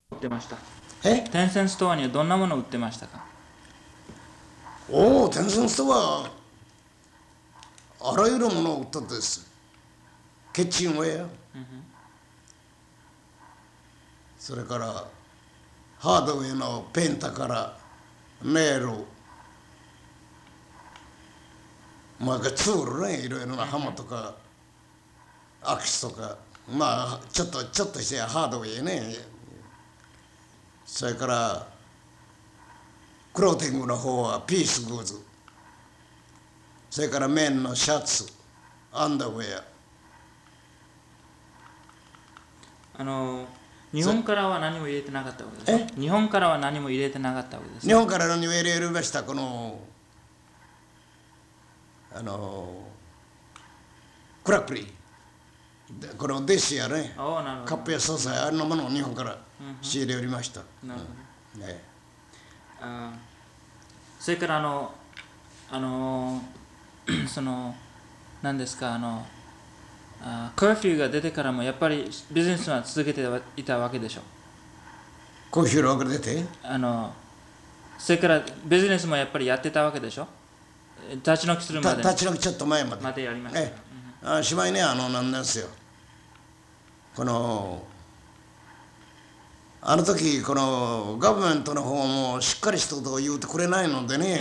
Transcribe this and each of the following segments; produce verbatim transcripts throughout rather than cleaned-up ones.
売ってました。 えテンセンスストアにはどんなものを売ってましたか？ おお、テンセンスとはあらゆるものを売ったんです。キッチンウェア、それからハードウェアのペンタからネイル、まあツールね、いろいろなハマとかアクスとか、まあちょっとちょっとしてハードウェアね。それからクローティングの方はピースグーズ、それからメンのシャツ、アンダーウェあの日本からは何も入れてなかったわけですか？日本からは何も入れてなかったわけですア。日本から何を入れました？このあのクラックリー、このデシやね、 おー、なるほど。 カップやソースやあんなものを日本から仕入れ売りました。 なるほど。 ね、 あーそれからあのあのその何ですか、あのあーカーフューが出てからもやっぱりビジネスは続けていたわけでしょ？ コーヒーの出てあのそれからビジネスもやっぱりやってたわけでしょ？立ち退きするまで立ち退きちょっと前までまでやりました。 えあしまいね、あのなんですよ、このあの時このガバメントの方もしっかりしたことを言うてくれないのでね、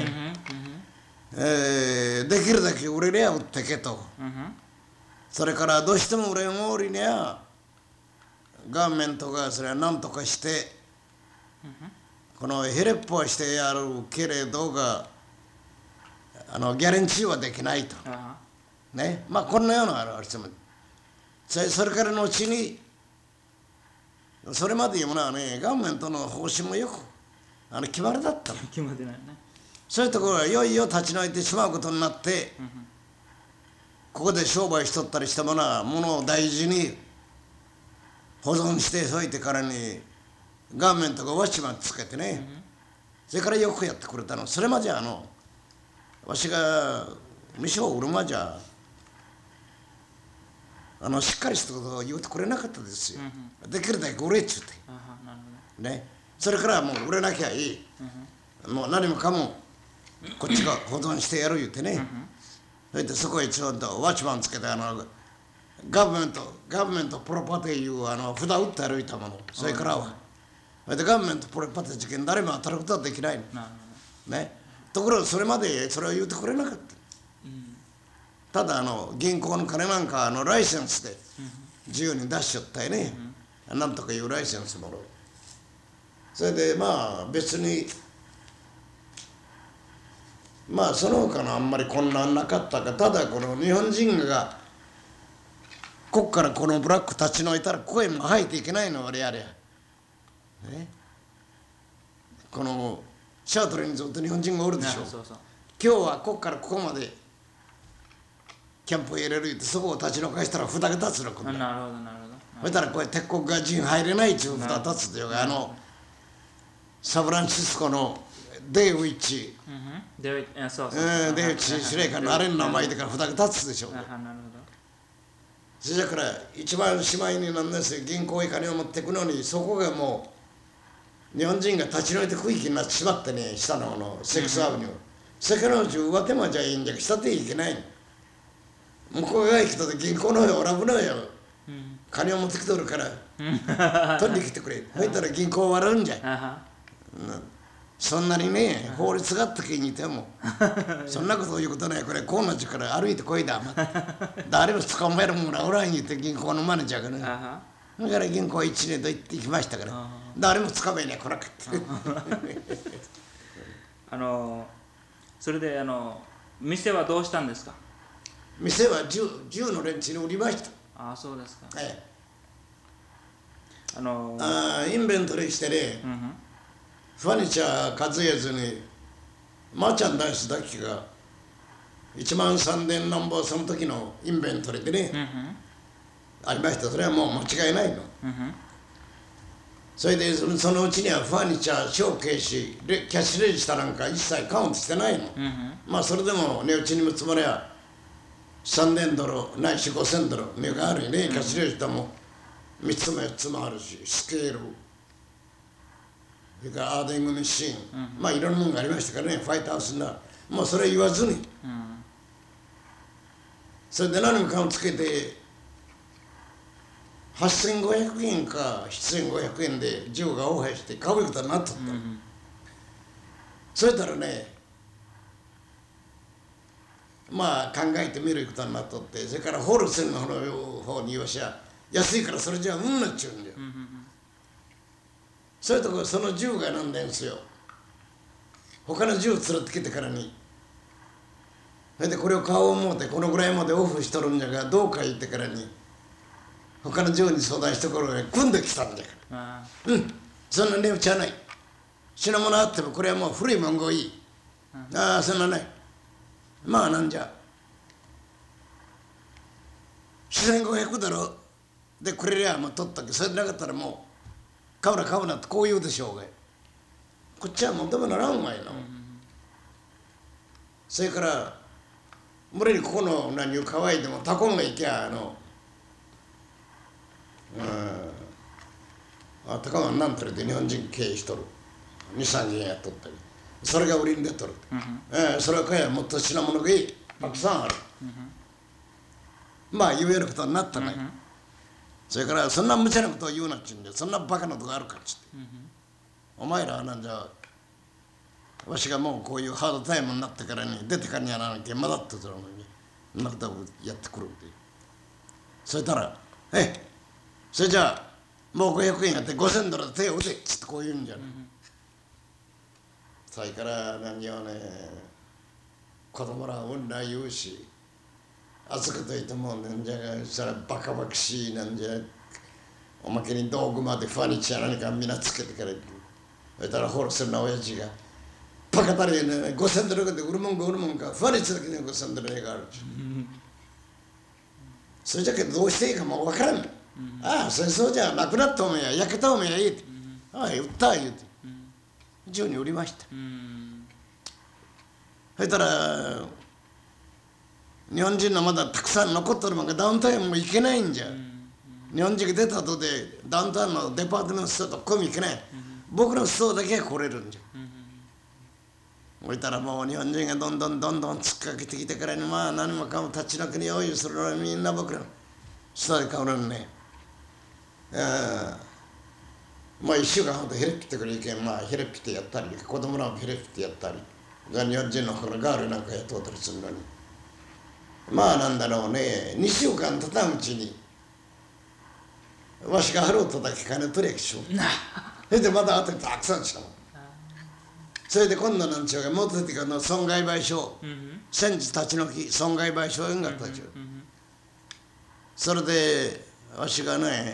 えーできるだけ売れりゃ売ってけと、それからどうしても売れんおりにゃガバメントがそれは何とかしてこのヘレッポはしてやるけれどがあのギャレンチーはできないとね、まあこんなようなあれですもん。それそれからのうちにそれまで言うものはね、ガバメントの方針もよくあの決まりだったの。 決まってないね。 そういうところがいよいよ立ち退いてしまうことになって、ここで商売しとったりしたものはものを大事に保存しておいてからにガバメントがウォッチマンつけてね、それからよくやってくれたの。それまであのわしが店を売るまじゃあのしっかりしたことを言うてくれなかったですよ。できるだけ売れっちゅうてね、それからもう売れなきゃいい、もう何もかもこっちが保存してやる言うてね、それでそこへちょっとワッチマンつけてあのガバメントガバメントプロパティいうあの札打って歩いたもの、それからはそれでガバメントプロパティ事件誰も当たることはできないのね。ところがそれまでそれを言うてくれなかった。ただあの銀行の金なんかあのライセンスで自由に出しちゃったよね、なんとかいうライセンスもの。それでまあ別にまあその他のあんまり混乱なかったか、ただこの日本人がここからこのブラック立ち退いたらここへも入っていけないの我々は、ね、このシャートルにずっと日本人がおるでしょ。 そうそう、 今日はここからここまでキャンプを入れるってそこを立ち退かしたら札が立つの。 なるほどなるほど。 そしたらこれ鉄国が人入れないっていう札立つというか、あのサンフランシスコのデイウィッチ、 デイウィッチ司令官のあれの名前でから札が立つでしょう。それから一番しまいになんですよ、銀行へ金を持っていくのにそこがもう日本人が立ち退いて区域になってしまってね、下ののセックスアブニュー、セカのうち上手間じゃいいんじゃ下手いけないの。向こうが行くと銀行の方へおらぶのよ、金を持ってきとるから取りに来てくれ。そしたら銀行笑うんじゃい、うん、そんなにね法律があった時にいてもそんなことを言うことない。これこうなっちゃうから歩いてこいだ、誰も捕まえるもんらおらん言って銀行のマネージャーがね、だから銀行いちねんと行ってきましたから、誰も捕まえには来なかったあのそれであの店はどうしたんですか？ 店はじゅうの連中に売りました。 ああ、そうですか。 ええ、 あのあインベントリーしてね、うん、ファニチャー数えずにマーチャンダイスだけがいちまんさんぜんなんぼその時のインベントリーでね、うん、ありました。それはもう間違いないの、うん、それでそのうちにはファニチャー、ショーケーシキャッシュレジスターなんか一切カウントしてないの、うん、まあそれでも値打ちにもつもりゃさんぜんドルないしごせんドル値があるよね、キャッシュレジスターもみっつもよっつもあるし、スケールそれからアーディングミシーン、まあいろんなものがありましたからね、ファイトハウスな、もうそれ言わずに、それで何もかもつけて、はっせんごひゃくえんかななせんごひゃくえんで銃が大入して買うことになっとった、そしたらね、まあ考えてみることになっとって、それからホールセンの方によしゃ安いからそれじゃうんなっちゅうんだよ、そういうとこその銃がなんですよ、他の銃を連れてきてからに、それでこれを買おう思うてこのぐらいまでオフしとるんじゃがどうか言ってからに他の銃に相談した頃に組んできたんだから、うんそんな値打ちはない、品物あってもこれはもう古いもんがいい、ああそんなない、まあなんじゃよんせんごひゃくだろでくれりゃもう取ったけど、それなかったらもう買うな買うなってこう言うでしょうが、こっちは求めならんわいの、それから無理にここの何を乾いてもタコンがいきゃあのうんあタコンはなんとれて日本人経営しとるにさんにんやっとったり、それが売りに出とる、ええそれは買えばもっと品物がいいたくさんある、まあ言えることになったね、それからそんな無茶なことを言うなっちゅうんで、そんなバカなことがあるかっつって、お前らはなんじゃわしがもうこういうハードタイムになってからに出てかにやらなきゃまだってそのにそんなことをやってくるって、そしたら「ええそれじゃあもうごひゃくえんやってごせんドルで手を打て」っつってこう言うんじゃない、それから何をね子供らはうんら言うし、預けといてもなんじゃがそれはバカバカしいなんじゃ、おまけに道具までファニチャー何かみんなつけてからそしたらホールするな親父がバカたれねごせんドルで売るもんか売るもんかファニチだけでごせんドルがあるし、それじゃけどどうしていいかもわからん、ああそれそうじゃなくなったおめや焼けたおめやいいって、ああ売った言うて銃に売りました、そしたら日本人のまだたくさん残ってるもんがダウンタウンも行けないんじゃ、日本人が出た後でダウンタウンのデパートのストアとこうも行けない、僕のストアだけは来れるんじゃ、置いたらもう日本人がどんどんどんどん突っかけてきてからにまあ何もかも立ち退きに用意するのにみんな僕らのストアで買うのにね、まあいっしゅうかんほどひれっぴってくれいけん、まあひれっぴってやったり子供らもひれっぴってやったり日本人のほらガールなんか雇ったりするのに、まあなんだろうねにしゅうかんたたんうちにわしが払うとだけ金取りゃきしょそれでまた後にたくさんしたもん、それで今度なんちゅうか元っていうかの損害賠償、戦時立ち退き損害賠償円があったちゅう、それでわしがねなな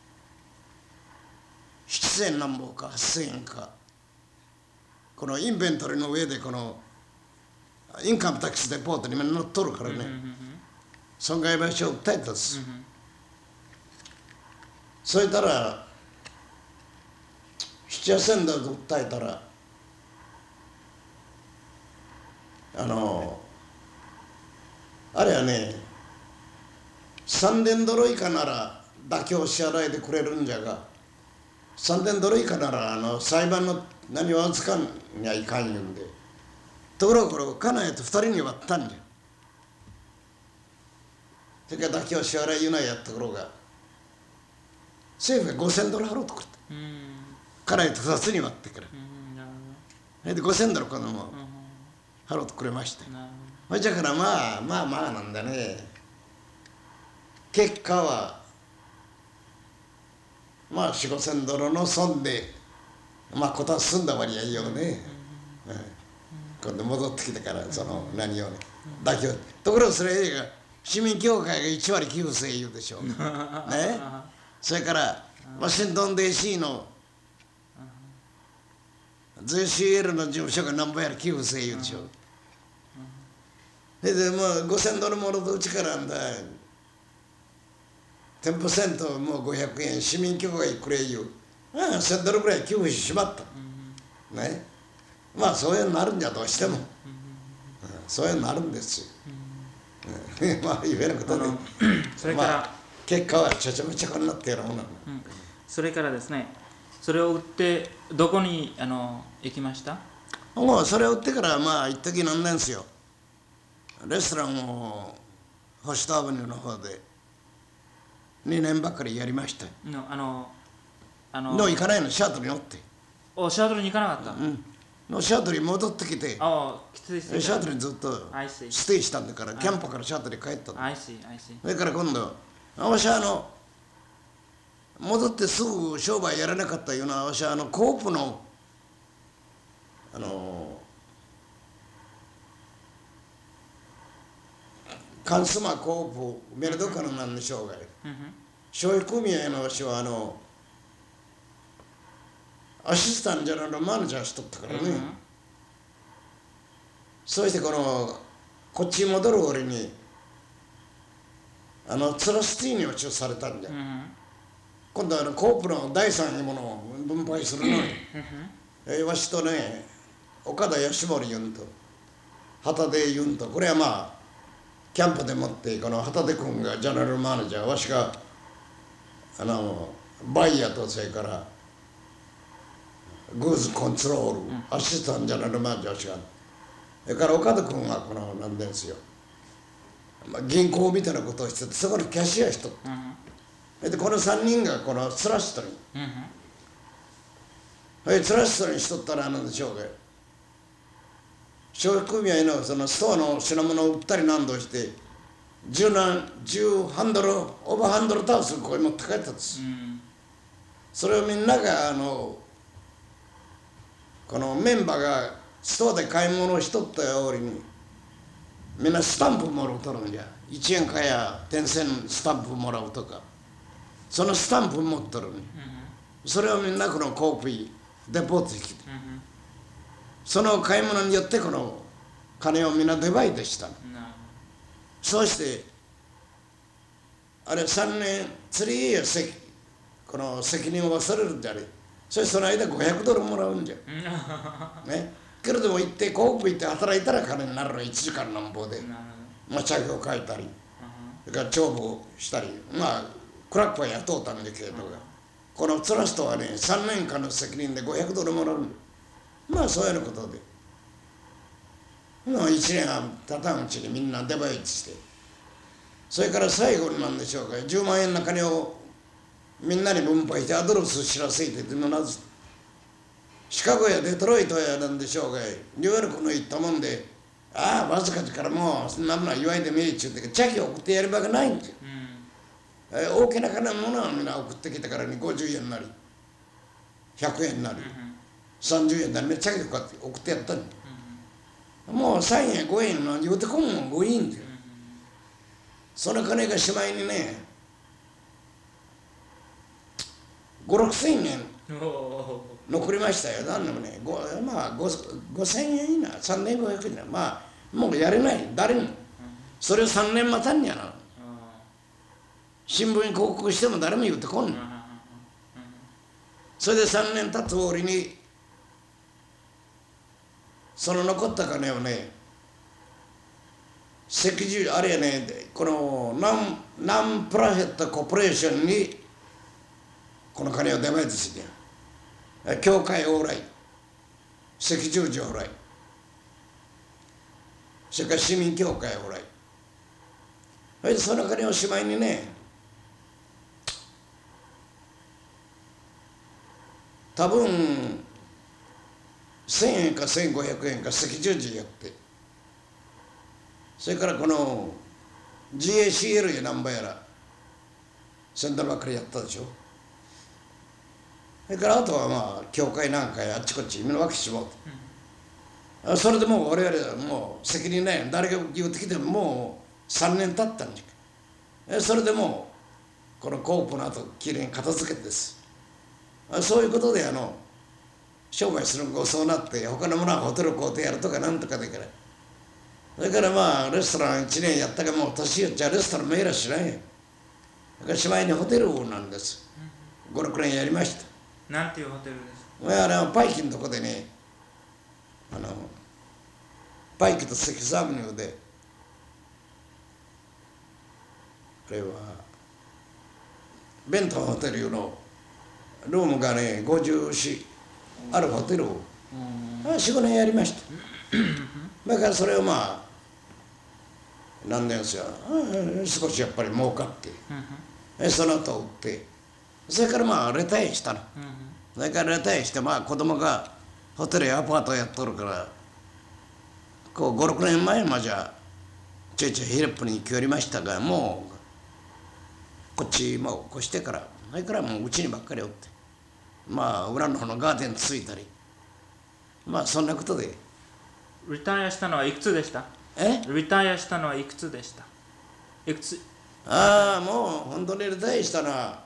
せんなんぼかはっせんえんかこのインベントリーの上でこのインカムタックスレポートに載っとるからね、損害賠償を訴えたんです、そしたらななはっせんドルで訴えたらあのあれはねさんぜんドル以下なら妥協支払いでくれるんじゃがさんぜんドル以下ならあの裁判の何を扱うにはいかん言うんで、ところがこれ家内とふたりに割ったんじゃ、それから妥協支払い言うなやったところが政府がごせんドル払うとくれた、家内とふたつに割ってから、それでごせんドルこのも払うとくれまして、それじゃからまあまあまあなんだね、結果はまあよんせんごせんドルの損でまあことは済んだ割合よね、うんうん、今度戻ってきてからその何をね妥協、ところがそれが市民協会がいちわり寄付せ言うでしょうねそれからワシントン ディーシー の ゼーシーエル の事務所が何ぼやら寄付せ言うでしょう、それでもうごせんドルもろとうちからなんだじゅっパーセントもうごひゃくえん市民協会くれ言う、ああせんドルぐらい寄付ししまった、ね、まあそういうのなるんじゃどうしても、うん、そういうのなるんですよ、うん、まあ言えることでそれから、まあ、 結果はちゃちゃめちゃこになってやるもんなの、 うん、それからですねそれを売ってどこにあの行きました？ もうそれを売ってからまあ一時なんなんですよ。レストランをホストアブニューの方でにねんばっかりやりました。 のあのあのの行かないの、シャトルに乗って。 おシャトルに行かなかった。 うんのシャトルに戻ってきて、 ああ、きついシャトルにずっと I see ステイしたんだから、キャンプからシャトルに帰ったの。 I see, I see. それから今度わしはあの戻ってすぐ商売やらなかったような、わしはあのコープのあのカンスマコープメルドカのなんでしょうが、消費組合のわしはあのアシスタントじゃなくてマネージャーしとったからね、そしてこのこっちに戻る俺にあのツラスティーニを中されたんじゃ、今度はあのコープの第三位ものを分配するのに、えわしとね岡田義盛言うんと旗手言うんと、これはまあキャンプでもってこの旗手君がジェネラルマネージャー、わしがあのバイヤーとそれからグーズコントロール、アシスタントジェネラルマネージャーしが、それから岡田君はこのなんですよ、まあ、銀行みたいなことをしてて、そこにキャシアしとった、でこのさんにんがこのツラストに、はい、ツラストにしとったらなんでしょうか、消費組合のそのストアの品物を売ったり何度して十何十ハンドルオーバーハンドルタウスここに持って帰ったんです、うん、それをみんながあのこのメンバーがストアで買い物をしとったようにみんなスタンプもらうとるんじゃ、いちえんかや点線スタンプもらうとか、そのスタンプ持っとるに、うん、それをみんなこのコピーデポートしてきて、うん、その買い物によってこの金をみんなデバイドしたの、うん、そうしてあれさんねんスリーイヤーこの責任を忘れるんじゃね、そしてその間ごひゃくドルもらうんじゃ、ね、けれども行ってコープ行って働いたら金になるの、いちじかんなんぼで、まあ茶業書いたり、それから帳簿したり、まあクラックは雇うたんだけれどが、このツラストはねさんねんかんの責任でごひゃくドルもらうんだ、まあそういうことで、まあいちねんはんたたんうちにみんなデバイドして、それから最後になんでしょうか、じゅうまんえんの金をみんなに分配してアドレス知らせてっていうのなず、シカゴやデトロイトやなんでしょうが、ニューヨークの行ったもんで、ああわずかからもうそんなものは言わいでもいいっちゅうてチャキを送ってやるわけないんですよ、うん、え大きな金のものはみんな送ってきたからにごじゅうえんなりひゃくえんなり、うん、さんじゅうえんなりねチャキを送ってやったんだ、うん、もうさんえんごえんの言うてこんもんごいいんだよ、うん、その金がしまいにねごろくせんえん残りましたよ。何でもね、まあごせんえんいいな、さんぜんごひゃくえんな、まあもうやれない、誰も。それをさんねん待たんやな。新聞に広告しても誰も言ってこんの。それでさんねん経つ終わりに、その残った金をね、赤十あれやね、このナンナンプラヘットコーポレーションにこの金を出前として、教会往来、赤十字往来、それから市民協会往来、それでその金をしまいにね、多分せんえんかせんごひゃくえんか赤十字やって、それからこの ジーエーシーエル やなんばやらセントルばっかりやったでしょ。それからあとはまあ教会なんかやあっちこっちみんな分けてしまう、うん、それでもう我々はもう責任ないの、誰が言ってきてももうさんねん経ったんじゃ、それでもうこのコープの後きれいに片付けてです、そういうことであの商売するのがそうなって、他のものはホテル買うてやるとかなんとかでから、それからまあレストランいちねんやったかもう年寄っちゃレストランメーラーしない、だからしまいにホテルなんです、ごろくねんやりました。 なんていうホテルですか？あのパイキのとこでね、あのパイキとセキスアブニューで、これはベントンホテルのルームがねごじゅうよんあるホテルをよん、ごねんやりましただからそれをまあ何年ですよ少しやっぱり儲かってその後売ってそれからまあレタイアしたのそれからレタイアしてまあ子供がホテルやアパートやっとるからこうごろくねんまえまではちょいちょいヒレップに来よりましたがもうこっちもう越してからそれからもううちにばっかりおってまあ裏の方のガーデンついたりまあそんなことでリタイアしたのはいくつでした？ えリタイアしたのはいくつでした？いくつ？ ああもう本当にリタイアしたのは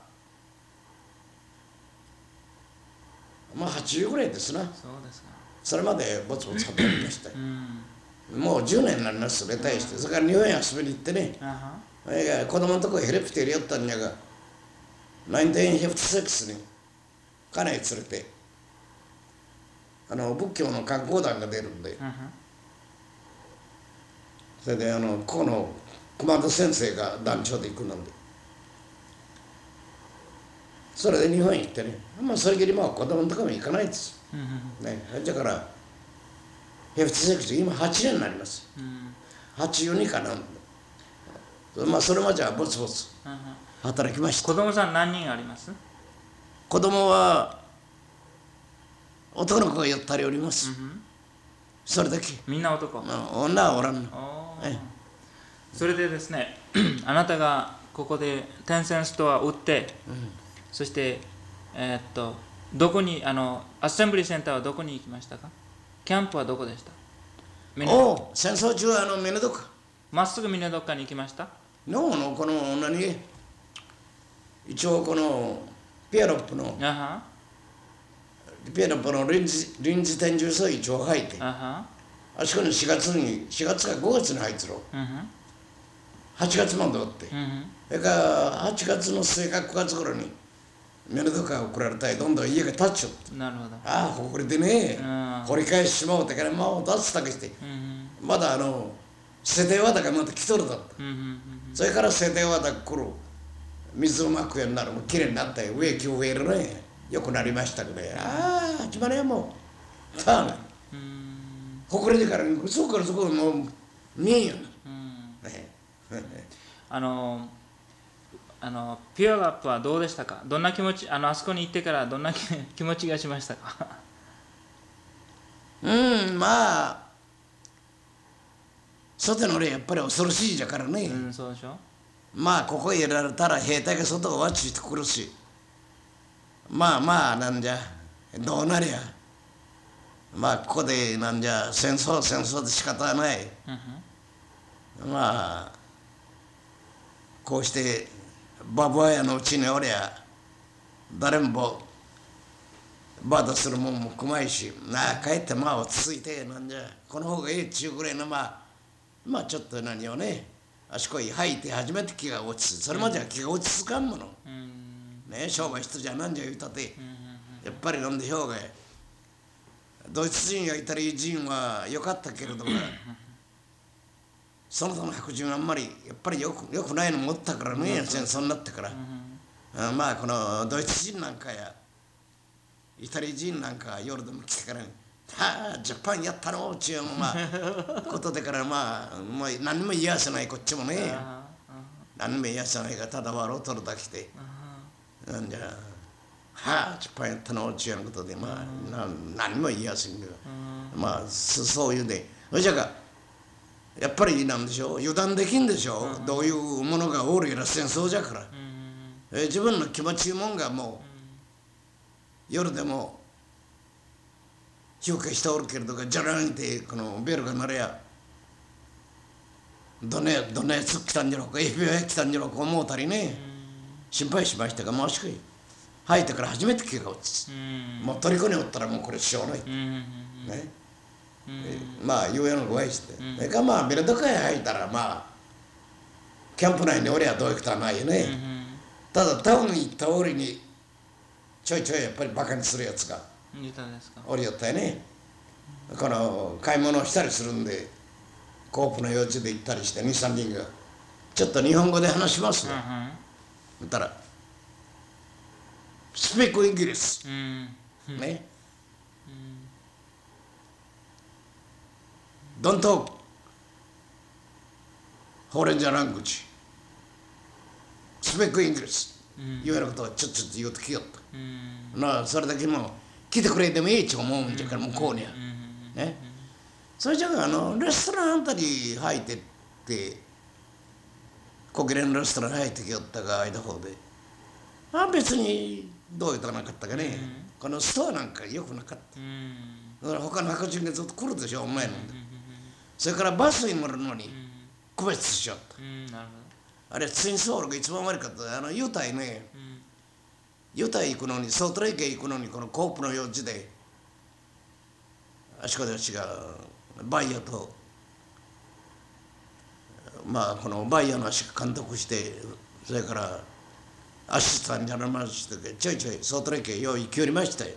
まあはちじゅうぐらいですな。 そうですか。 それまでぼつぼつ働きました、うん、もうじゅうねんになりますリタイアして、うん、それから日本へ遊びに行ってね、uh-huh. 子供のとこへヘレプテリ寄ったんやがナインティーンフィフティシックスに家内連れてあの仏教の観光団が出るんで、uh-huh. それであのここのコマンド先生が団長で行くのでそれで日本へ行ってねまあそれきりまあ子供のとこも行かないです、uh-huh. ね、だからフィフティシックス今はちねんになります、uh-huh. はちじゅうにかなまあそれまではぼつぼつ働きました、 uh-huh. 子供さん何人あります？ 子供は男の子がよったりおります、uh-huh. それだけみんな男、 女はおらんの、 ええ、それでですねあなたがここでテンセンストアを売って、うん、そしてえー、っとどこにあのアッセンブリーセンターはどこに行きましたか？キャンプはどこでした？ おお戦争中はあのミネドカまっすぐミネドカに行きました？ ののこの何一応このピアロップのあピアロップの臨時臨時天住層一応入ってああそこにしがつにしがつかごがつに入ってろ、うん、はちがつまでおって、うん、それからはちがつの末かくがつ頃にミネドカが送られたりどんどん家が建っちゃって、 なるほどああほこりでね掘り返ししまうてからまあ出すだけして、うん、まだあの捨て輪だがまた来とるだった、うん、それから捨て輪だ来る水をまくようになるもうきれいになったよ植木を植えるねよくなりましたけどねああ始まりはもうたあなほこりでからそこからそこもう見えんよな、ね、 あのあのピュアラップはどうでしたか？どんな気持ちあのあそこに行ってからどんな気持ちがしましたか？ うんまあ外の例やっぱり恐ろしいじゃからね、 うん、そうでしょまあここへ入れられたら兵隊が外をわちしてくるしまあまあなんじゃどうなりゃまあここでなんじゃ戦争戦争で仕方はない、うん、まあこうしてバブアヤのうちにおりゃ誰もバードするもんもくまいしなあ帰ってまあ落ち着いてなんじゃこの方がいいっちゅうぐらいのまあまあちょっと何をねあそこへ入って初めて気が落ち着くそれまでは気が落ち着かんもの、うん、ね商売人じゃなんじゃ言うたって、うん、やっぱりなんでしょうがドイツ人やイタリア人は良かったけれどもその他の白人はあんまりやっぱりよくよくないの持ったからね、うん、戦争になってから、うん、まあこのドイツ人なんかやイタリア人なんか夜でも来てからはあジャパンやったのちゅうまあことでからまあもう何も言いやせないこっちもね何も言いやせないがただ笑うとるだけでなんじゃはあジャパンやったのちゅうことでまあ何も言いやせんけどまあそういうでそれじゃがやっぱりなんでしょう油断できんでしょうどういうものがおるやら戦争じゃからえ自分の気持ちいうもんがもう夜でも評価しておるけれどがじゃらんってこのベルが鳴れやどんなどんなやつ来たんじゃろうか エフビーアイ 来たんじゃろうか思うたりね心配しましたがもしかい入ってから初めて気が落ちもう虜におったらもうこれしょうがないねまあ言うやのご愛してそれからまあミネドカへ入ったらまあキャンプ内におりゃどういうことはないよねただタウンに行った折にちょいちょいやっぱりバカにするやつがおりよったよねこの買い物をしたりするんでコープの用地で行ったりしてにさんにんがちょっと日本語で話しますねそしたら speak English、 うん、 ね、don't talk foreign language speak English、うん、言われることはちょっと言うときよった、うん、なそれだけも来てくれてもいいと思うんじゃから向こうには、ね、それじゃあのレストランあたり入ってって国連レストラン入ってきよったが間方であ別にどういうとなかったかね、うん、このストアなんかよくなかった、うん、だから他の白人がずっと来るでしょお前ので、うん、それからバスに乗るのに区別しちゃった、うん、なるほどあれツインソウルが一番悪かったあのユタイね、うん、ユタイ行くのにソートレイケ行くのにこのコープの用地であしこで私がバイヤーとまあこのバイヤーの足監督してそれからアシスタントになりましてちょいちょいソートレイケよう行きよりましたよ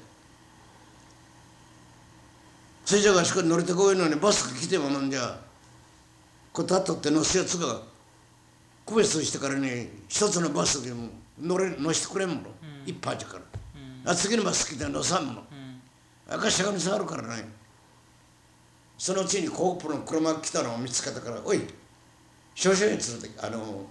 それじゃああしこに乗れてこいのにバスが来てもなんじゃこう立っとって乗せやつが区別してからね一つのバスでも乗れ乗せてくれんもの、うん、一杯じゃから、うん、あ次のバス来て乗さんもの、うん、赤しゃがみ触るからねそのうちにコープの車が来たのを見つけたからおい少々に連れてあの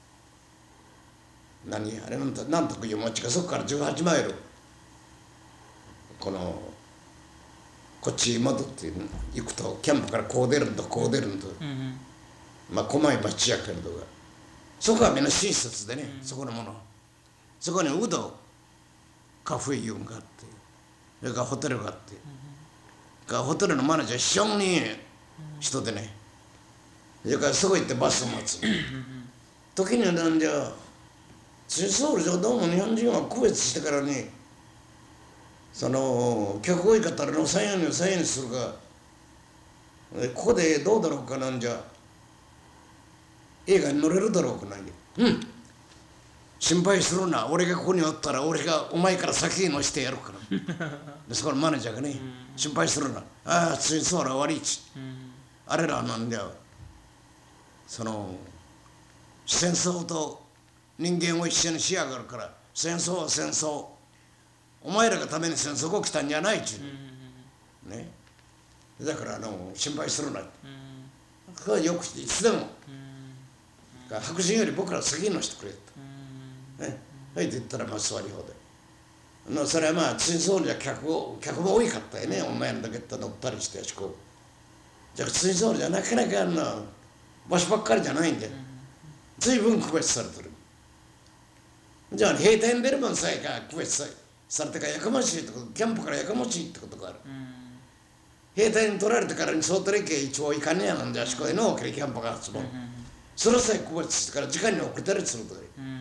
何あれなんとなんとかいう町がそこからじゅうはちマイルこのこっち戻って行くとキャンプからこう出るんとこう出るんと、うん、まあ細い町やけれどがそこはみんな親切でね、うん、そこのものそこにウドカフェユンがあってそれからホテルがあって、うん、ホテルのマネージャー非常にいい人でねそれからすぐ行ってバスを待つ時にはなんじゃツインソウル上どうも日本人は区別してからねその客多い方のさんえんにさんえんにするがここでどうだろうかなんじゃ映画に乗れるだろうかなんじゃうん心配するな俺がここにおったら俺がお前から先に乗せてやるからでそこのマネージャーがね心配するなああツインソウルは悪いちあれらなんじゃその戦争と人間を一緒にしやがるから戦争は戦争お前らがために戦争が来たんじゃないっちゅう、ね、だからあの心配するな、うん、それはよくしていつでも、うん、白人より僕ら先に乗せてくれと、うんね、はいって言ったらまあ座り放題のそれはまあツインソウルじゃ客を客も多いかったよね、お前らだけ乗ったりしてやしこうじゃあツインソウルじゃなかなかあんな場所ばっかりじゃないんで随分区別されてるじゃあ閉店出る分さえか区別されてからやかましいってことキャンプからやかましいってことがある、うん、閉店取られてからにソートレイケ一応行かねえやなんであそこへのキャンプが集まる、うん、それさえ区別してから時間に遅れたりするとか、うん、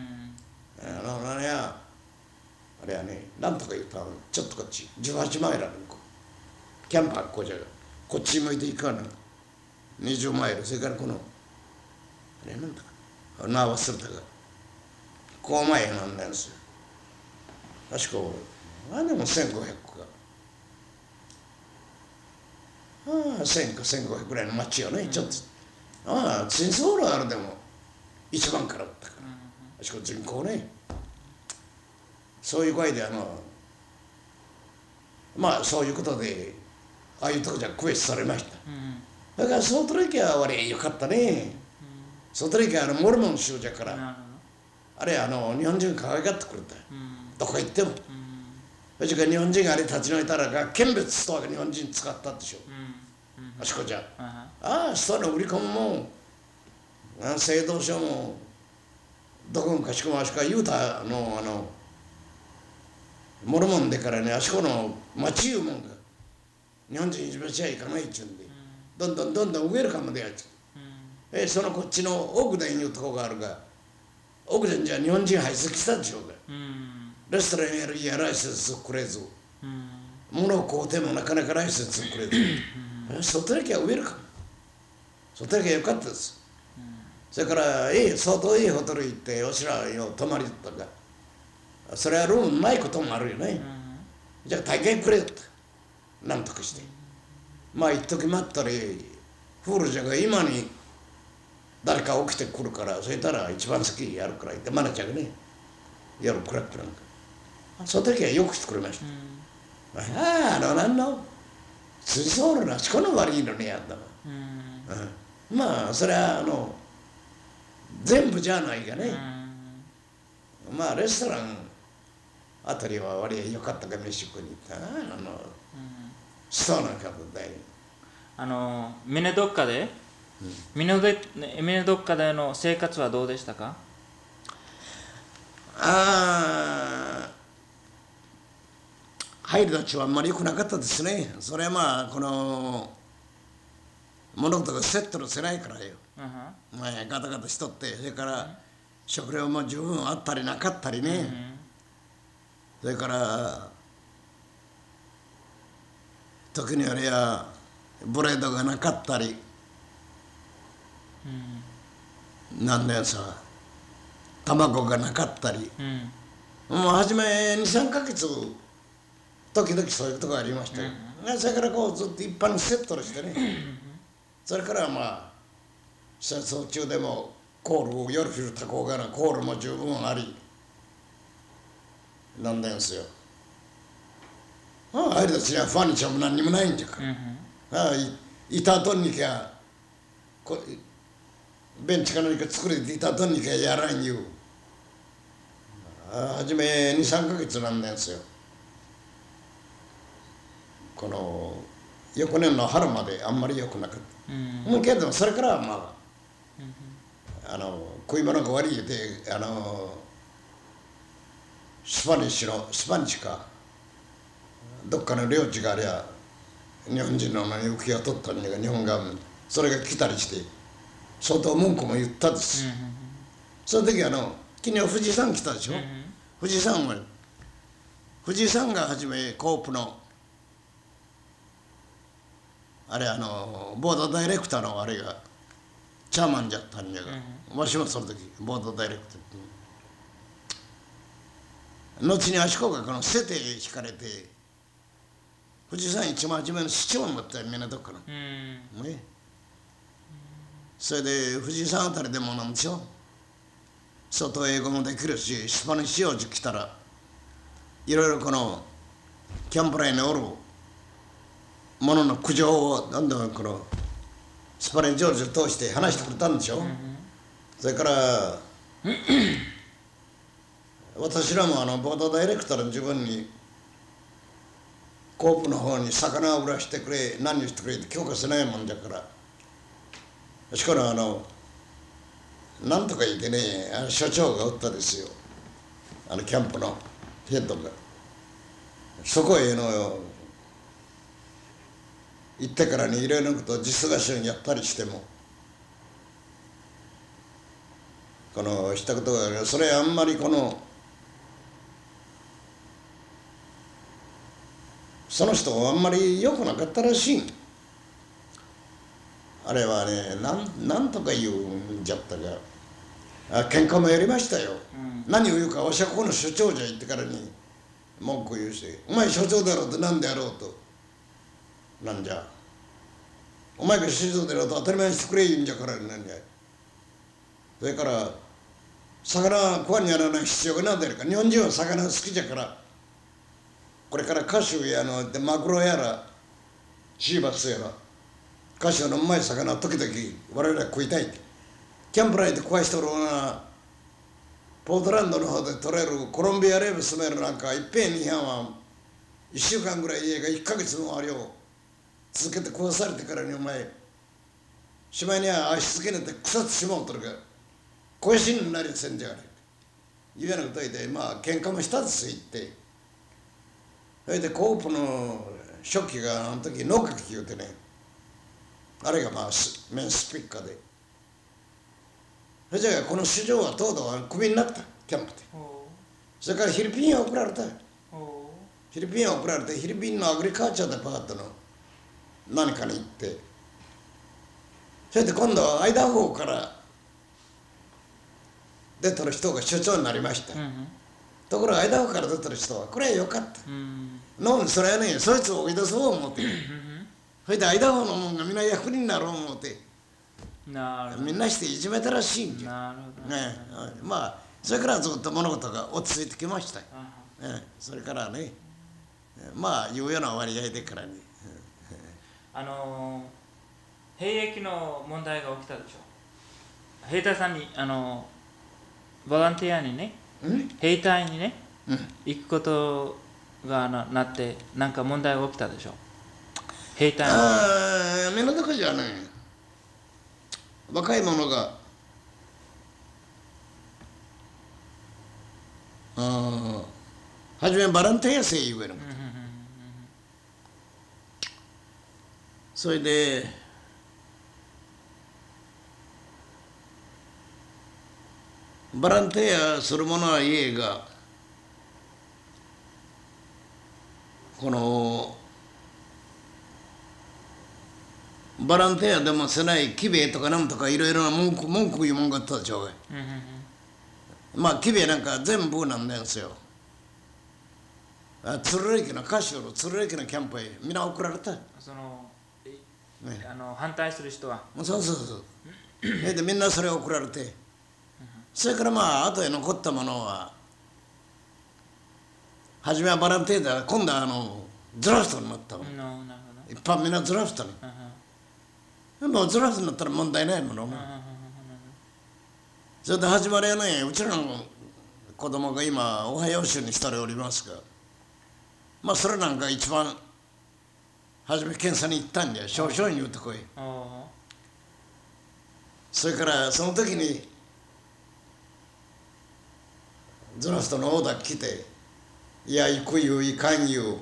あのあれやあれやねなんとか言ったらちょっとこっちじゅうはちマイルあるキャンプはこうじゃこっち向いて行くかなにじゅうマイルそれからこのあれなんだか名忘れたがこう前なんですよ確かあでもせんごひゃくかああせんかせんごひゃくぐらいの町よね、うん、ちょっとああツインソウルあるでも一番からだったから、うん、あそこ人口ねそういう具合であのまあそういうことでああいうとこじゃ区別されました、うん、だからソートレイケは悪いよかったね、うん、ソートレイケはあのモルモン州じゃから、うん、あれあの日本人可愛がってくれた、うん、どこ行っても、うん、それから日本人があれ立ち退いたらが県別ストアが日本人使ったでしょ、うんうん、あそこじゃ、うん、ああストアの売り込みも製造所もどこもかしこもあそこは言うたのあのモルモンでからねあそこの町いうもんが日本人一番しゃいかないっちゅうんで、うん、どんどんどんどんウェルカムでやっちゃう、うん、えそのこっちの奥田いうとこがあるが奥田じゃ日本人入ってきたでしょうが、うん、レストランやるいやライセンスくれず、うん、物を買うてもなかなかライセンスくれず、うん、外だけはウェルカム外だけはよかったです、うん、それからええ相当いいホテル行っておしらよ泊まりだったがそれはルームないこともあるよね、うん、じゃあ大会くれってなんとかして、うん、まあ一時待ったりフールじゃが今に誰か起きてくるからそれたら一番先やるから言ってマネージャーがね夜クラックなんかその時はよくしてくれました。ああ、あの、なんの、通じそうな、しこの悪いのねやったの。うん、まあ、それは、あの、全部じゃないがね。まあ、レストランあたりは割合良かったか、飯食いに行ったな。あの、そうなんかだよ。 あの、ミネドッカで、ミネドッカでの生活はどうでしたか？ ああ、入りたちはあんまり良くなかったですね。それはまあ、この、物事がセットのせないからよ。 Uh-huh. まあ、ガタガタしとって、それから、食料も十分あったりなかったりね。Uh-huh. それから、時にあれや、ブレードがなかったり、uh-huh. なんだよさ、卵がなかったり、uh-huh. もう初めに、さんかげつ、時々そういうことがありましたよ。Uh-huh. それからこうずっと一般にセットしてね。Uh-huh. それからまあ、戦争中でもコールを夜フィルタコーがな、コールも十分あり、なんですよ。ああ、あれたちにはファニチャーも何にもないんじゃから。Uh-huh. ああ、いたとにか、ベンチか何か作れていたとにかやらんよ。ああ、初めに、さんかげつなんですよ。この、翌年の春まであんまり良くなかった。もうけどそれからはまあ、あの食い物が悪いで、あのスパニッシュのスパニッシュかどっかの領地がありゃ日本人の何浮きを取ったのが日本がそれが来たりして相当文句も言ったです。その時あの昨日富士山来たでしょ。富士山は富士山が初めコープのあれあのボードダイレクターのあれがチャーマンじゃったんやが、うん、わしもその時ボードダイレクター後に足利がこの瀬手へ引かれて富士山一番初めの市長になったよみんなどっかの、うんね、それで富士山あたりでもなんでしょ外英語もできるしスパニッシュ用事来たらいろいろこのキャンプ内におるものの苦情を何だろうこのスパニッシュジョージを通して話してくれたんでしょ、うん、それから私らもあのボードダイレクターの自分にコープの方に魚を売らしてくれ何をしてくれって許可せないもんだからしかもあのなんとか言ってねあの所長がおったですよあのキャンプのヘッドがそこへの行ってからにいろいろなことを実合唱にやったりしてもこのしたことがあるそれあんまりこのその人あんまり良くなかったらしいあれはねなんなんとか言うんじゃったかあ喧嘩もやりましたよ、うん、何を言うかわしはここの所長じゃ言ってからに文句を言うしてお前所長だろうって何であろうとなんじゃお前が所長だろうと当たり前にしてくれ言うんじゃからなんじゃそれから魚食わにやらない必要が何であるか日本人は魚好きじゃからこれからカシュやのマグロやらシーバスやらカシュのうまい魚時々我々は食いたいキャンプ内で食わしておるようなポートランドの方で取れるコロンビアレーブスメルなんか一遍二遍はいっしゅうかんぐらい家がいっかげつのあれを続けて食わされてからにお前しまいには足つけねて腐ってしまうとるが肥やしになりせんじゃないいうようなこと言ってまあ喧嘩もしたです言ってそれでコープの初期があの時農学言うてねあれがまあメインスピッカーでそれじゃあこの市場はとうとうクビになったキャンプでそれからフィリピンへ送られたフィリピンへ送られてフィリピンのアグリカルチャーデパートの何かに行ってそれで今度はアイダホから出てる人が所長になりました、うんうん、ところがアイダホから出てる人はこれはよかった、うん、のそれはねそいつを追い出そう思ってそれでアイダホのもんがみんな役になろう思ってなるほどみんなしていじめたらしいんじゃなるほど、ね、まあそれからずっと物事が落ち着いてきました、 ええ、それからね、まあいうような割合でからね、 あの兵役の問題が起きたでしょ。兵隊さんに、あのボランティアにね、兵隊にね、 うん、 行くことが な, なって、なんか問題が起きたでしょ。兵隊の。 ああ、目の中じゃね、若い者が、あはじめボランティア生言うの、それでボランティアする者は家がこのボランティアでもせないキベとかなんとかいろいろな文句文句言うもんがあったでしょうが、まあキベなんか全部なんですよ。鶴駅の歌手の鶴駅のキャンプへみんな送られた。 その、ね、あの反対する人は。 そうそうそう。でみんなそれを送られて、それからまあ後へ残ったものは、初めはボランティアで今度はあのドラフトになったの。一般みんなドラフトに。でもドラフトになったら問題ないものね。それで始まりはね、うちらの子供が今オハイオ州に一人おりますが、まあそれなんか一番初め検査に行ったんじゃ、少々に言うとこい。それからその時にドラフトのオーダー来て、いや行く言ういかん言う。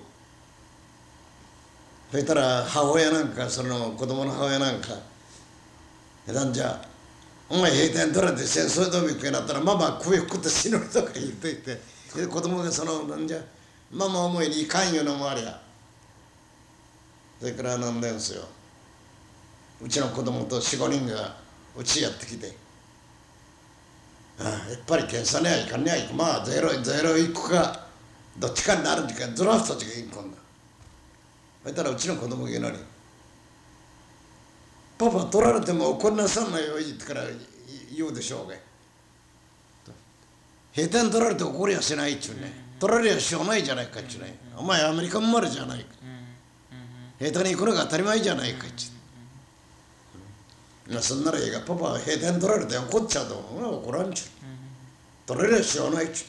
そしたら母親なんか、その子供の母親なんか、なんじゃお前兵隊に取られて戦争でも行くようになったらママ首を食って死ぬとか言っていて、で子供がそのなんじゃママ思いにいかんようなもありゃ、それからなんですよ、うちの子供とよん、ごにんがうちやってきて、ああやっぱり検査にはいかんにはいく、まあゼロゼロ行くかどっちかになるんか、ドラフトが行くんだ。そしたらうちの子供が言うのに、パパ取られても怒りなさんなよ言ってから言うでしょうが、兵隊に取られて怒りはしないっちゅうね、取られやしょうないじゃないかっちゅうね、お前アメリカ生まれじゃないか、兵隊に行くのが当たり前じゃないかっちゅう、そんならいいが、パパは兵隊に取られて怒っちゃうと怒らんちゅう、取られやしょうないっちゅう、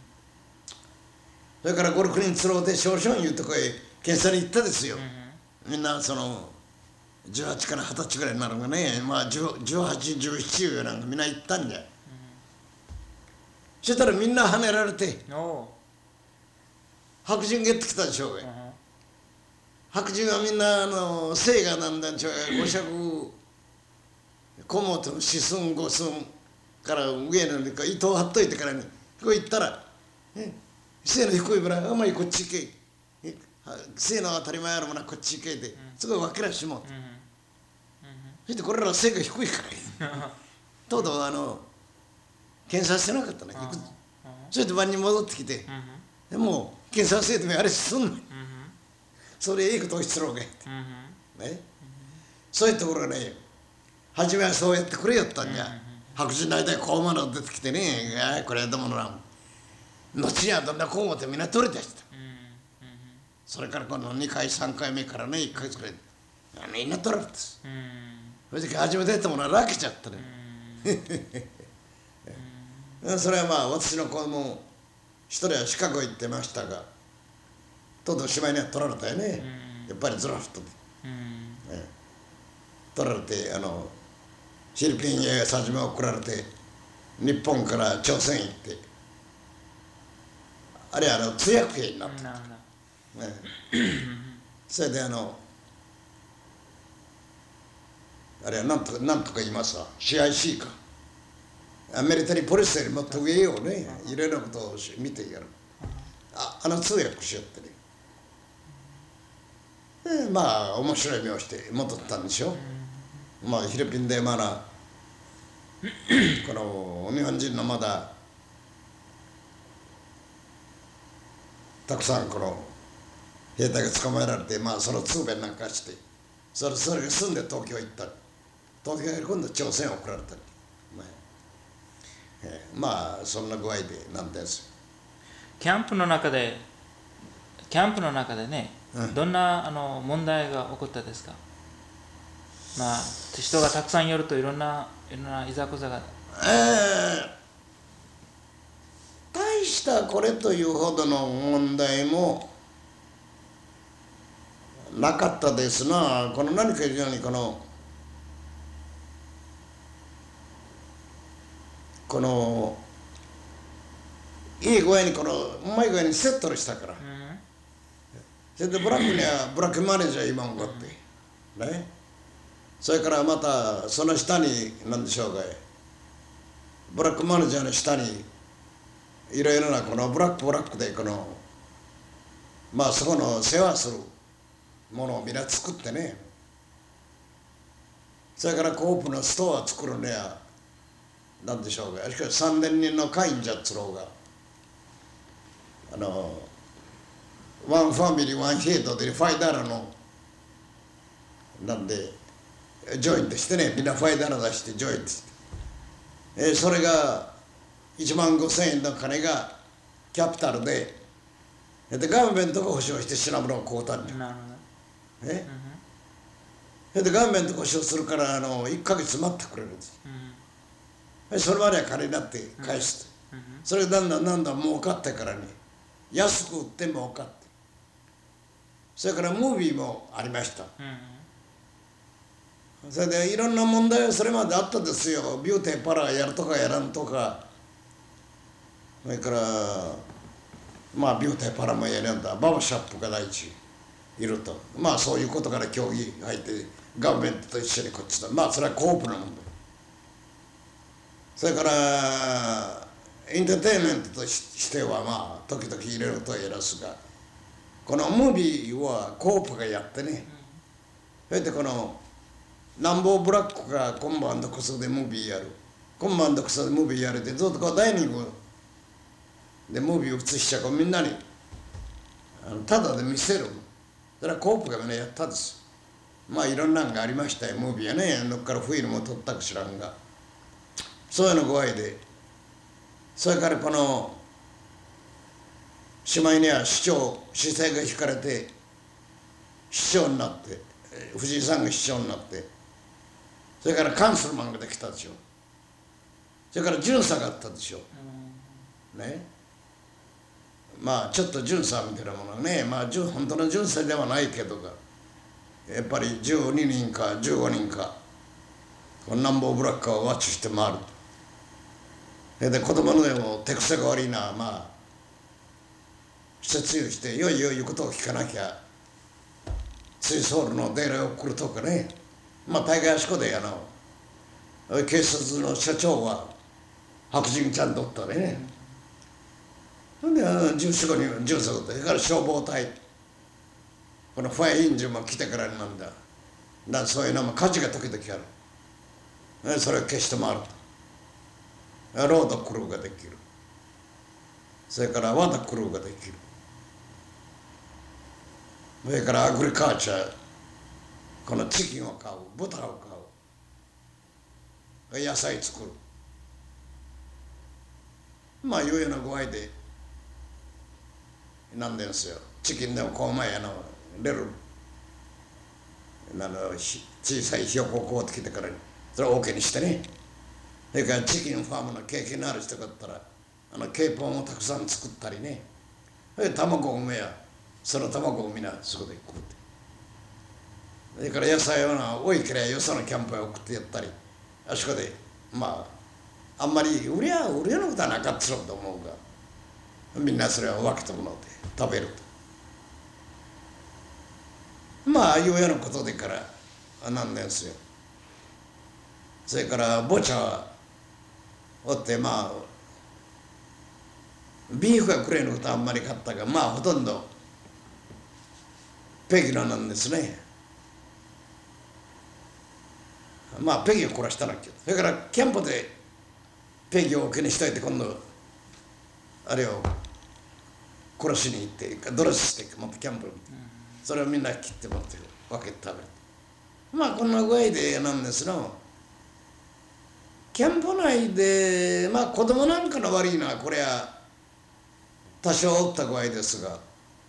それからご、ろくにんつろうて少々言うとこへ検査に行ったですよ、みんなそのじゅうはちからはたちぐらいになるのがね、まあじゅうはち、じゅうなななんかみんな行ったんじゃ、うん、そしたらみんなはねられて白人ゲット来たでしょうが、うん、白人はみんなあの姓がなんだんちゅう五尺小本の四寸五寸から上の糸を張っといてからね、こう行ったら背の低いぶらあんまりこっち行け、背の当たり前あるものはこっち行けで、すごい分けらしもう、うんうん、そしてこれら背が低いからとうとうあの検査してなかったね、それで晩に戻ってきて、でもう検査しててもあれすんの、それいいことをしろうが、ね、そういうところがね、初めはそうやってくれよったんじゃ、白人の間にこうまで出てきてね、これはどうもな、後にはどんなこう思ってみんな取れたした、それからこのにかいさんかいめからねいっかげつくらいみんな取られたです、それで初めてやったものはラけちゃったね、それはまあ私の子供一人はシカゴ行ってましたが、とうとうしまいには取られたよね、やっぱりドラフトで、ね、取られてあのフィリピンへ初め送られて日本から朝鮮行って、あれはあの通訳兵になった、ね、それであのあれは何とか何とか言いますわ、 シーアイシー か、ミリタリーポリスよりもっと上をね、いろいろなことを見てやる、ああの通訳しよってね、でまあ面白い目をして戻ったんでしょ、まあフィリピンでまだこの日本人のまだたくさんこの兵隊が捕まえられて、まあその通弁なんかして、それそれが住んで東京行った、東京から今度朝鮮を送られたり、まあ、えー、まあそんな具合でなんですよ。 キャンプの中でキャンプの中でね、うん、どんなあの問題が起こったですか。まあ人がたくさん寄るといろんないろんないざこざが、 えー、大したこれというほどの問題もなかったですな。この何か以上にこのこのいい具合にこのうまい具合にセットしたから、うん、それでブラックにはブラックマネージャー今もこって、うん、ね、それからまたその下に何でしょうか、ブラックマネージャーの下にいろいろなこのブラックブラックでこのまあそこの世話するものをみんな作ってね、それからコープのストア作るのや何でしょうか、しかしさんぜんにんの会員じゃっつろうが、あのワンファミリーワンヘイトでファイダーラのなんでジョイントしてね、みんなファイダーラ出してジョイントして、えー、それがいちまんごせんえんの金がキャピタルで、でガーメントが保証して品物を買うたんだよ。え、うん、でガーメント保証するからあのいっかげつ待ってくれるんです、うん、それまでは金になって返すと、うんうん、それがだんだんだんだん儲かってからに安く売って儲かって、それからムービーもありました、うん、それでいろんな問題はそれまであったですよ。ビューティーパラやるとかやらんとか、それからまあビューティーパラもやるんだ、ババシャップが第一いると、まあそういうことから協議入ってガバメントと一緒にこっちだ、まあそれはコープの問題。それからエンターテインメントとしてはまあ時々入れるとやらすが、このムービーはコープがやってね、それでこの南方ブラックが今晩のクソでムービーやる、今晩のクソでムービーやるってずっとこうダイニングでムービーを映しちゃうみんなにただで見せる。それはコープがみんなやったんです。まあいろんなのがありましたよ、ムービーはね。どっからフィルムを撮ったか知らんが、そういうの具合で、それからこのしまいには市長市政が引かれて市長になって、藤井さんが市長になって、それからカンスルマンができたでしょ、それから巡査があったでしょ、ね、まあちょっと巡査みたいなものはね、まあ本当の巡査ではないけどが、やっぱりじゅうににんかじゅうごにんか南方ブラックをワッチして回る。で子供のでも手癖が悪いな、まあ節油してよいよい言うことを聞かなきゃツイソウルのデーラを送るとかね、まあ大概あそこであの警察の社長は白人ちゃんとおったね、ほんでじゅうよん、ごにん巡査だった。それから消防隊、このファイアエンジンも来てからなんだ、だそういうのも火事が時々ある、それを消して回ると、ロードクルーができる、それからワタクルーができる、それからアグリカルチャー、このチキンを買う、豚を買う、野菜作る、まあいうような具合でなんですよ。チキンでもこう前あのレルあの小さいひよこを買うてきてからそれを OK にしてね、それからチキンファームの経験のある人だったらあのケーポンをたくさん作ったりね、それで卵を産めやその卵をみんなそこで食うて、それから野菜をな多いけりゃよそのキャンプへ送ってやったり、あそこでまああんまり売りゃ売りゃのことはなかったろうと思うが、みんなそれを分けてもらって食べると、まあああいうようなことでからなんですよ。それからボチャはおって、まあビーフがくれることはあんまり買ったが、まあほとんどペギのなんですね。まあペギを殺したらけど、それからキャンプでペギをおけにしといて今度あれを殺しに行ってドレスして持ってキャンプに、それをみんな切って持って分けて食べる。まあこんな具合でなんですの。キャンプ内でまあ子供なんかの悪いのはこれは多少おった具合ですが、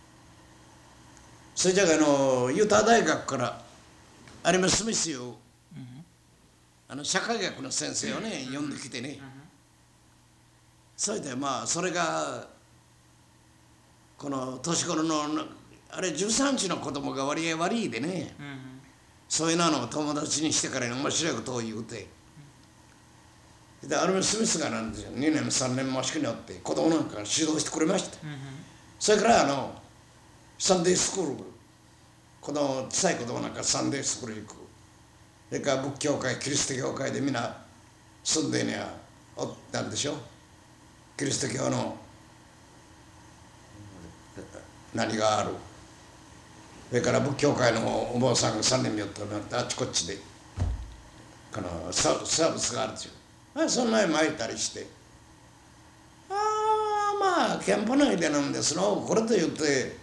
それじゃあ、あのユタ大学からアリム・スミスいうあの社会学の先生をね呼んできてね、それでまあそれがこの年頃のあれじゅうさんちの子供が割合悪いでね、そういうのを友達にしてからに面白いことを言うて、でアルム・スミスがなんですよ、にねんさんねんもしくにおって子供なんか指導してくれました。それからあのサンデースクール、子供小さい子供なんかサンデースクール行く、それから仏教会キリスト教会でみんな住んでにはおったんでしょ。キリスト教の何がある、それから仏教界のお坊さんがさんねんみっとなってあっちこっちでこのサービスがあるんですよ。そんなに巻いたりして、ああまあキャンプ内でなんですの、これといって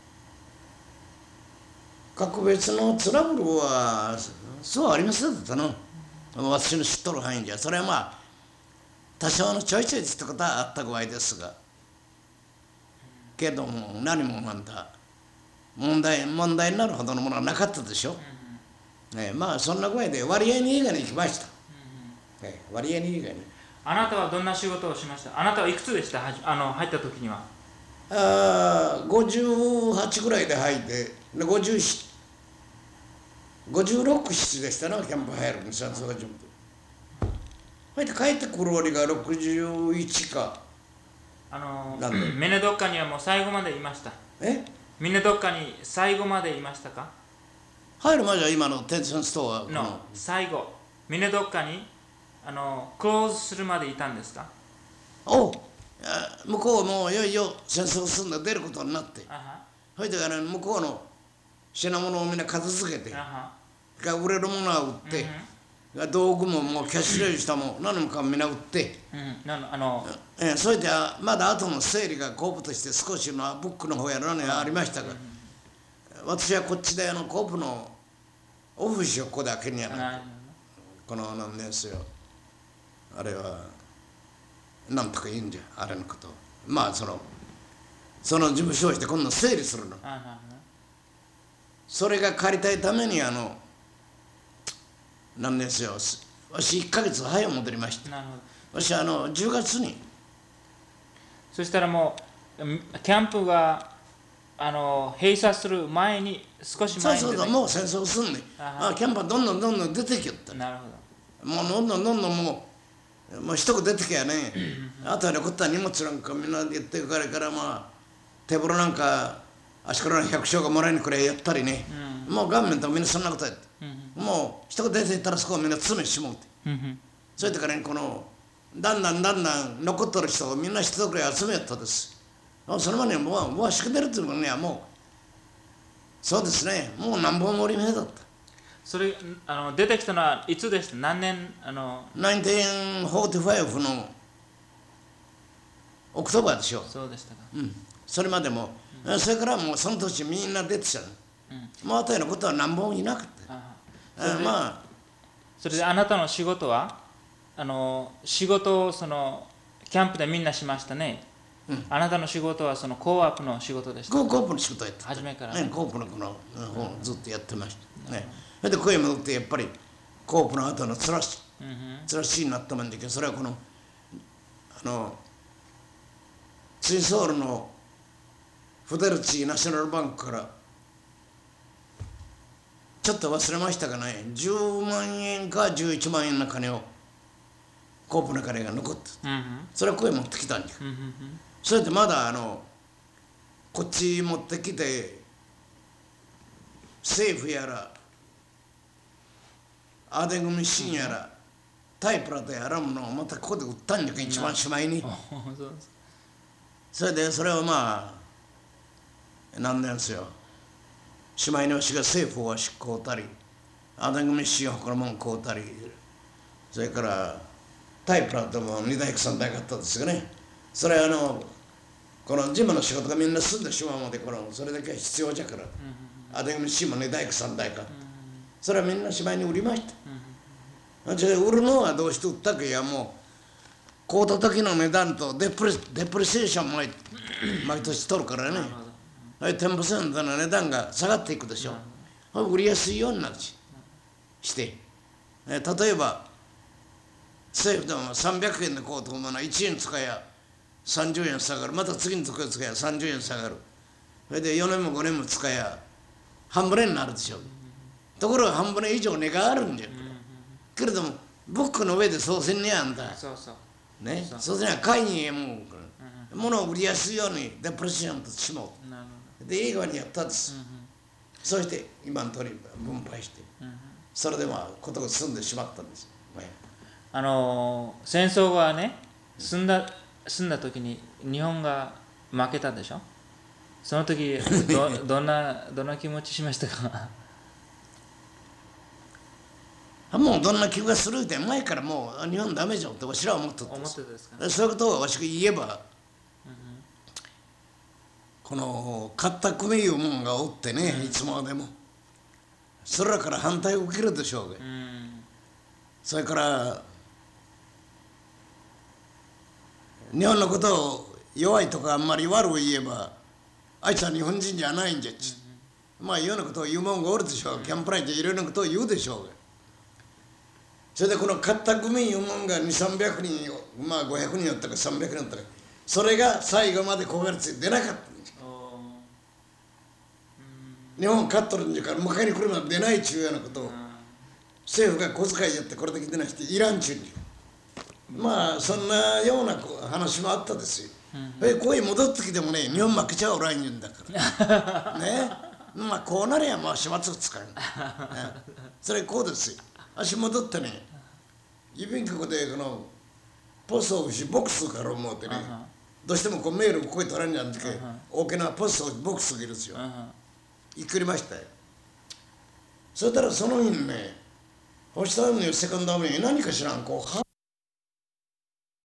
格別のトラブルはそうありませんだったの、私の知っとる範囲じゃ。それはまあ多少のちょいちょいってことはあった具合ですが、けども何もなんだ問題問題になるほどのものはなかったでしょ、ね、まあそんな具合で割合に映画に行きました、ね、割合に映画に。 あなたはどんな仕事をしました？あなたはいくつでした？はじあの入った時には。 あごじゅうはちぐらいで入ってごじゅうろく、ななでしたな、キャンプ入るんですよ。それで帰ってくる折がろくじゅういちか。 あのミネドッカにはもう最後までいました。 えミネドッカに最後までいましたか？ 入る前じゃ今のテンションストアの最後、ミネドッカにあのクローズするまでいたんですか？ おう、向こうもいよいよ戦争進んで出ることになって、それでから向こうの品物をみんな片付けて、が売れるものは売って、うん、道具ももうキャッシュレジしたも何もかもみんな売って、 うん、なあのえー、それでまだ後の整理がコープとして少しのブックの方やら何がありましたが、うん、私はこっちであのコープのオフィスをここで開けにやなこのなんですよ、あれはなんとか言うんじゃあれのこと、まあそのその事務所をして今度整理するの、それが借りたいためにあのなんですよ、私いっかげつ早く戻りました。なるほど。私あのじゅうがつに。 そしたらもうキャンプがあの閉鎖する前に少し前に。 そうそうそう、もう戦争すんねん。あキャンプはどんどんどんどん出てきよった。 なるほど。もうどんどんどんどんもうもう一口出てきやね。あとは残った荷物なんかみんなで言ってくからからまあ手ぶらなんか足からの百姓がもらいにくれやったりね。うん、もう顔面とみんなそんなことやって。もう一言出ていったらそこをみんな詰めしもうて、うんうん、それでからこのだんだんだんだん残っとる人をみんな一つくらい集めやったです。そのまでもうもうしく出るっていうのにはもうそうですね、もう何本もおり目だった。 それあの出てきたのはいつでした？何年あのせんきゅうひゃくよんじゅうごのオクトーバーでしょう。 そうでしたか、 うん、それまでも、うん、それからもうその年みんな出てきたの、うん、もうあとのことは何本いなかった。 それで、まあ、それであなたの仕事はあの仕事をそのキャンプでみんなしましたね、うん、あなたの仕事はそのコーアップの仕事でした。 コープの仕事やってた初めから、 ね、コープのこの本ずっとやってましたね。それでここへ戻ってやっぱりコープの後のつらし、うん、つらしになったもんだけど、それはこのあのツイソールのフィデルチーナショナルバンクからちょっと忘れましたがね、じゅうまんえんかじゅういちまんえんの金をコープの金が残って、うん、それはここへ持ってきたんじゃ、うん、それでまだあのこっち持ってきて政府やらアデグミシンやら、うん、タイプラとやらものをまたここで売ったんじゃけん、一番しまいに。それでそれをまあなんなんですよ、しまいにわしが政府を執行たり、アデグミシンを他のもん買うたり、それからタイプラともにだいかさんだい買ったんですよね。それはあのこの事務の仕事がみんな済んでしまうので、このそれだけは必要じゃから、うん、アデグミシンもにだいかさんだいか、うん、それはみんなしまいに売りました。うん、じゃあ売るのはどうして売ったか、いやもう買うた時の値段とデプレデプレシエーション毎毎年取るからね、はい、じゅっパーセント の値段が下がっていくでしょ。売りやすいようになるしして、え例えば政府でもさんびゃくえんで買うと思うのはいちえん使えやさんじゅうえん下がる、また次の時使えやさんじゅうえん下がる、それでよねんもごねんも使えや半分になるでしょ。ところが半分以上値があるんじゃ、けれどもブックの上でそうせんねやんだ。 そうそうね、そうせんねや買いにもう物を売りやすいようにデプレッションとしもう。で映画にやったんです。そして今の通り分配して、それでまあことが進んでしまったんです。 あの戦争がね済んだ済んだ時に日本が負けたでしょ。その時どどんなどんな気持ちしましたか。 もうどんな気がするって前からもう日本ダメじゃんってわしらは思ってたんです。思ってたですかね。そういうことをわしが言えば、うん、この勝った組いうもんがおってね、うん、いつまでもそれらから反対を受けるでしょうが、うん、それから日本のことを弱いとかあんまり悪を言えばあいつは日本人じゃないんじゃっち、うん、まあいろんなことを言うもんがおるでしょう、うん、キャンプラインでいろいろなことを言うでしょうが、それでこの勝った組いうもんがにせんさんびゃくにん、まあごひゃくにんだったかさんびゃくにんだったか、それが最後まで焦がれついて出なかったんです。日本勝っとるんじゃから迎えに来るまで出ないちゅうようなことを政府が小遣いやってこれだけ出なしていらんちゅうに、まあそんなような話もあったですよ。えこういう戻ってきてもね日本負けちゃおらん言うんだからね。まあこうなりゃまあ始末使う、ね、それこうですよ。足戻ってね郵便局でこのポストオフィスボックスから思うてね、どうしてもこうメールをこう取らんじゃんけ大きなポストオフィスボックスがいるんですよ。行くりましたよ。そしたらその日にねホストアブニューセカンドアブニューに何か知らんこうハ